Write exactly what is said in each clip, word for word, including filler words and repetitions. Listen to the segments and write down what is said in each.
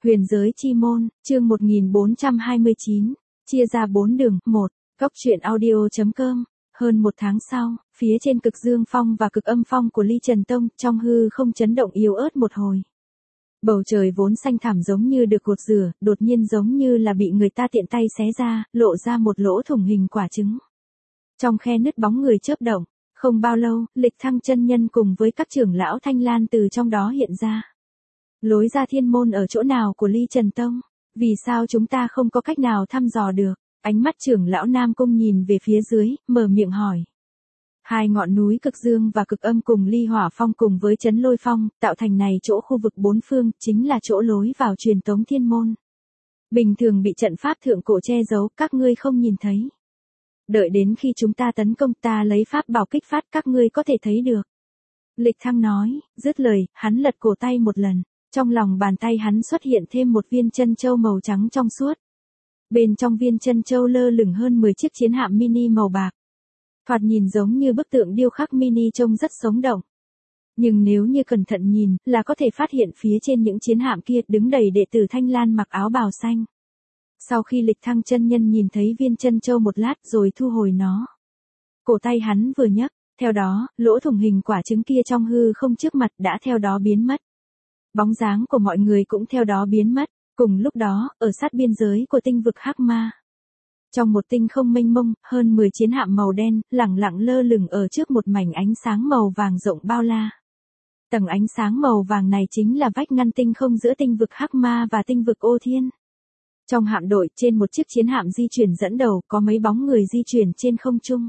Huyền giới chi môn, chương một nghìn bốn trăm hai mươi chín, chia ra bốn đường, một, Cốc truyện audio chấm com. Hơn một tháng sau, phía trên cực dương phong và cực âm phong của Ly Trần Tông, trong hư không chấn động yếu ớt một hồi. Bầu trời vốn xanh thẳm giống như được gột rửa, đột nhiên giống như là bị người ta tiện tay xé ra, lộ ra một lỗ thủng hình quả trứng. Trong khe nứt bóng người chớp động, không bao lâu, Lịch Thăng chân nhân cùng với các trưởng lão Thanh Lan từ trong đó hiện ra. Lối ra thiên môn ở chỗ nào của Ly Trần Tông? Vì sao chúng ta không có cách nào thăm dò được? Ánh mắt trưởng lão Nam Cung nhìn về phía dưới, mở miệng hỏi. Hai ngọn núi cực dương và cực âm cùng Ly Hỏa Phong cùng với Trấn Lôi Phong, tạo thành này chỗ khu vực bốn phương, chính là chỗ lối vào truyền tống thiên môn. Bình thường bị trận pháp thượng cổ che giấu, các ngươi không nhìn thấy. Đợi đến khi chúng ta tấn công ta lấy pháp bảo kích phát các ngươi có thể thấy được. Lịch Thăng nói, dứt lời, hắn lật cổ tay một lần. Trong lòng bàn tay hắn xuất hiện thêm một viên chân châu màu trắng trong suốt. Bên trong viên chân châu lơ lửng hơn mười chiếc chiến hạm mini màu bạc. Thoạt nhìn giống như bức tượng điêu khắc mini trông rất sống động. Nhưng nếu như cẩn thận nhìn, là có thể phát hiện phía trên những chiến hạm kia đứng đầy đệ tử Thanh Lan mặc áo bào xanh. Sau khi Lịch Thăng chân nhân nhìn thấy viên chân châu một lát rồi thu hồi nó. Cổ tay hắn vừa nhấc, theo đó, lỗ thủng hình quả trứng kia trong hư không trước mặt đã theo đó biến mất. Bóng dáng của mọi người cũng theo đó biến mất, cùng lúc đó, ở sát biên giới của tinh vực Hắc Ma. Trong một tinh không mênh mông, hơn mười chiến hạm màu đen, lẳng lặng lơ lửng ở trước một mảnh ánh sáng màu vàng rộng bao la. Tầng ánh sáng màu vàng này chính là vách ngăn tinh không giữa tinh vực Hắc Ma và tinh vực Ô Thiên. Trong hạm đội, trên một chiếc chiến hạm di chuyển dẫn đầu, có mấy bóng người di chuyển trên không trung.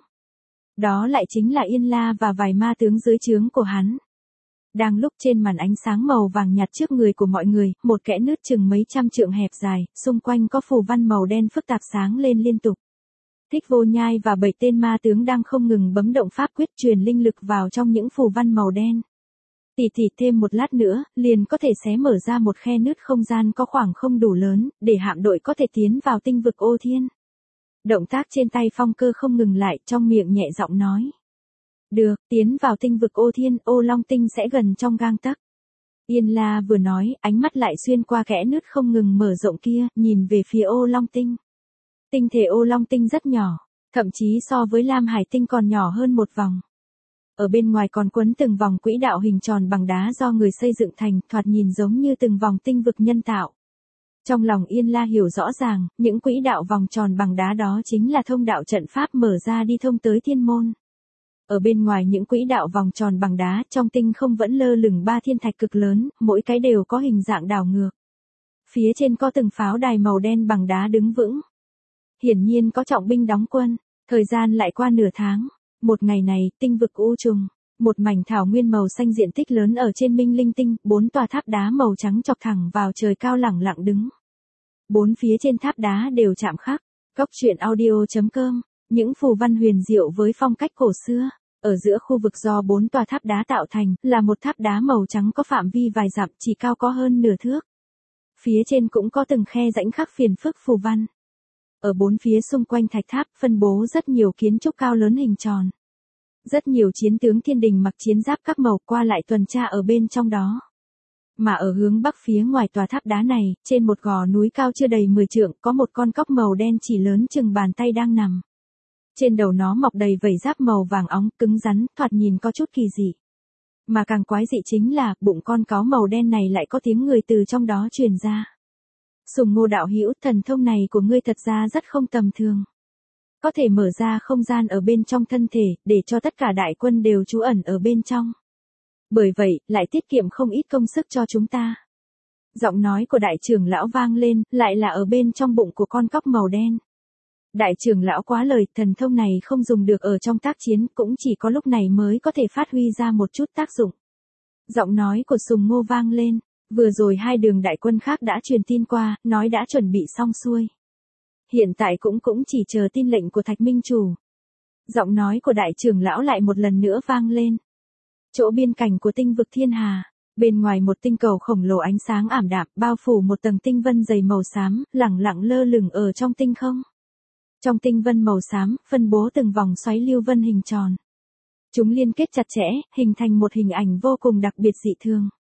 Đó lại chính là Yên La và vài ma tướng dưới trướng của hắn. Đang lúc trên màn ánh sáng màu vàng nhạt trước người của mọi người, một kẽ nứt chừng mấy trăm trượng hẹp dài, xung quanh có phù văn màu đen phức tạp sáng lên liên tục. Thích Vô Nhai và bảy tên ma tướng đang không ngừng bấm động pháp quyết truyền linh lực vào trong những phù văn màu đen. Tỉ tỉ thêm một lát nữa, liền có thể xé mở ra một khe nứt không gian có khoảng không đủ lớn, để hạm đội có thể tiến vào tinh vực Ô Thiên. Động tác trên tay Phong Cơ không ngừng lại, trong miệng nhẹ giọng nói. Được, tiến vào tinh vực Ô Thiên, Ô Long Tinh sẽ gần trong gang tấc. Yên La vừa nói, ánh mắt lại xuyên qua kẽ nứt không ngừng mở rộng kia, nhìn về phía Ô Long Tinh. Tinh thể Ô Long Tinh rất nhỏ, thậm chí so với Lam Hải Tinh còn nhỏ hơn một vòng. Ở bên ngoài còn quấn từng vòng quỹ đạo hình tròn bằng đá do người xây dựng thành, thoạt nhìn giống như từng vòng tinh vực nhân tạo. Trong lòng Yên La hiểu rõ ràng, những quỹ đạo vòng tròn bằng đá đó chính là thông đạo trận pháp mở ra đi thông tới thiên môn. Ở bên ngoài những quỹ đạo vòng tròn bằng đá, trong tinh không vẫn lơ lửng ba thiên thạch cực lớn, mỗi cái đều có hình dạng đảo ngược. Phía trên có từng pháo đài màu đen bằng đá đứng vững. Hiển nhiên có trọng binh đóng quân, thời gian lại qua nửa tháng. Một ngày này, tinh vực U Trùng, một mảnh thảo nguyên màu xanh diện tích lớn ở trên Minh Linh Tinh, bốn tòa tháp đá màu trắng chọc thẳng vào trời cao lẳng lặng đứng. Bốn phía trên tháp đá đều chạm khắc, Cốc truyện audio chấm com. Những phù văn huyền diệu với phong cách cổ xưa. Ở giữa khu vực do bốn tòa tháp đá tạo thành, là một tháp đá màu trắng có phạm vi vài dặm, chỉ cao có hơn nửa thước. Phía trên cũng có từng khe rãnh khắc phiền phức phù văn. Ở bốn phía xung quanh thạch tháp, phân bố rất nhiều kiến trúc cao lớn hình tròn. Rất nhiều chiến tướng thiên đình mặc chiến giáp các màu qua lại tuần tra ở bên trong đó. Mà ở hướng bắc phía ngoài tòa tháp đá này, trên một gò núi cao chưa đầy mười trượng, có một con cóc màu đen chỉ lớn chừng bàn tay đang nằm. Trên đầu nó mọc đầy vảy giáp màu vàng óng, cứng rắn, thoạt nhìn có chút kỳ dị. Mà càng quái dị chính là, bụng con cáo màu đen này lại có tiếng người từ trong đó truyền ra. Sùng Ngô đạo hữu, thần thông này của ngươi thật ra rất không tầm thường. Có thể mở ra không gian ở bên trong thân thể, để cho tất cả đại quân đều trú ẩn ở bên trong. Bởi vậy, lại tiết kiệm không ít công sức cho chúng ta. Giọng nói của đại trưởng lão vang lên, lại là ở bên trong bụng của con cóc màu đen. Đại trưởng lão quá lời, thần thông này không dùng được ở trong tác chiến, cũng chỉ có lúc này mới có thể phát huy ra một chút tác dụng. Giọng nói của Sùng Ngô vang lên, vừa rồi hai đường đại quân khác đã truyền tin qua, nói đã chuẩn bị xong xuôi. Hiện tại cũng cũng chỉ chờ tin lệnh của Thạch Minh Chủ. Giọng nói của đại trưởng lão lại một lần nữa vang lên. Chỗ biên cảnh của tinh vực Thiên Hà, bên ngoài một tinh cầu khổng lồ ánh sáng ảm đạm, bao phủ một tầng tinh vân dày màu xám, lẳng lặng lơ lửng ở trong tinh không. Trong tinh vân màu xám, phân bố từng vòng xoáy lưu vân hình tròn. Chúng liên kết chặt chẽ, hình thành một hình ảnh vô cùng đặc biệt dị thường.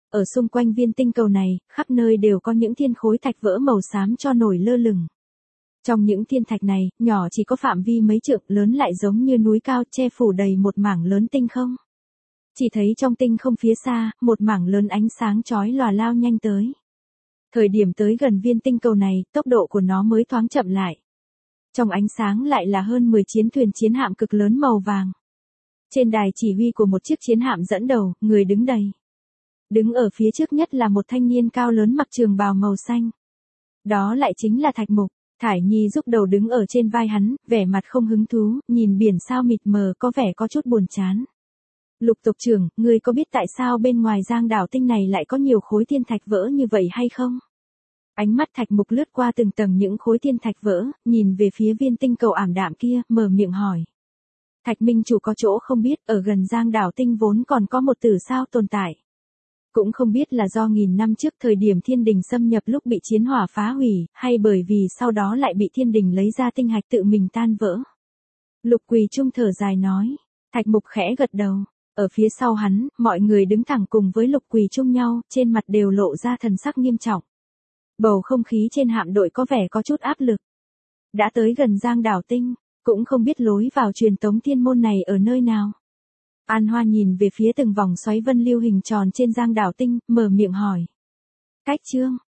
Ở xung quanh viên tinh cầu này, khắp nơi đều có những thiên khối thạch vỡ màu xám cho nổi lơ lửng. Trong những thiên thạch này, nhỏ chỉ có phạm vi mấy trượng, lớn lại giống như núi cao che phủ đầy một mảng lớn tinh không. Chỉ thấy trong tinh không phía xa, một mảng lớn ánh sáng chói lòa lao nhanh tới. Thời điểm tới gần viên tinh cầu này, tốc độ của nó mới thoáng chậm lại. Trong ánh sáng lại là hơn mười chiến thuyền chiến hạm cực lớn màu vàng. Trên đài chỉ huy của một chiếc chiến hạm dẫn đầu, người đứng đầy. Đứng ở phía trước nhất là một thanh niên cao lớn mặc trường bào màu xanh. Đó lại chính là Thạch Mục. Thải Nhi giúp đầu đứng ở trên vai hắn, vẻ mặt không hứng thú, nhìn biển sao mịt mờ có vẻ có chút buồn chán. Lục tộc trưởng, ngươi có biết tại sao bên ngoài giang đảo tinh này lại có nhiều khối thiên thạch vỡ như vậy hay không? Ánh mắt Thạch Mục lướt qua từng tầng những khối thiên thạch vỡ, nhìn về phía viên tinh cầu ảm đạm kia, mở miệng hỏi. Thạch Minh chủ có chỗ không biết, ở gần giang đảo tinh vốn còn có một tử sao tồn tại. Cũng không biết là do nghìn năm trước thời điểm thiên đình xâm nhập lúc bị chiến hỏa phá hủy, hay bởi vì sau đó lại bị thiên đình lấy ra tinh hạch tự mình tan vỡ. Lục Quỳ Trung thở dài nói. Thạch Mục khẽ gật đầu. Ở phía sau hắn, mọi người đứng thẳng cùng với Lục Quỳ Trung nhau, trên mặt đều lộ ra thần sắc nghiêm trọng. Bầu không khí trên hạm đội có vẻ có chút áp lực. Đã tới gần giang đảo tinh, cũng không biết lối vào truyền tống thiên môn này ở nơi nào. An Hoa nhìn về phía từng vòng xoáy vân lưu hình tròn trên giang đảo tinh, mở miệng hỏi. Cách Trương,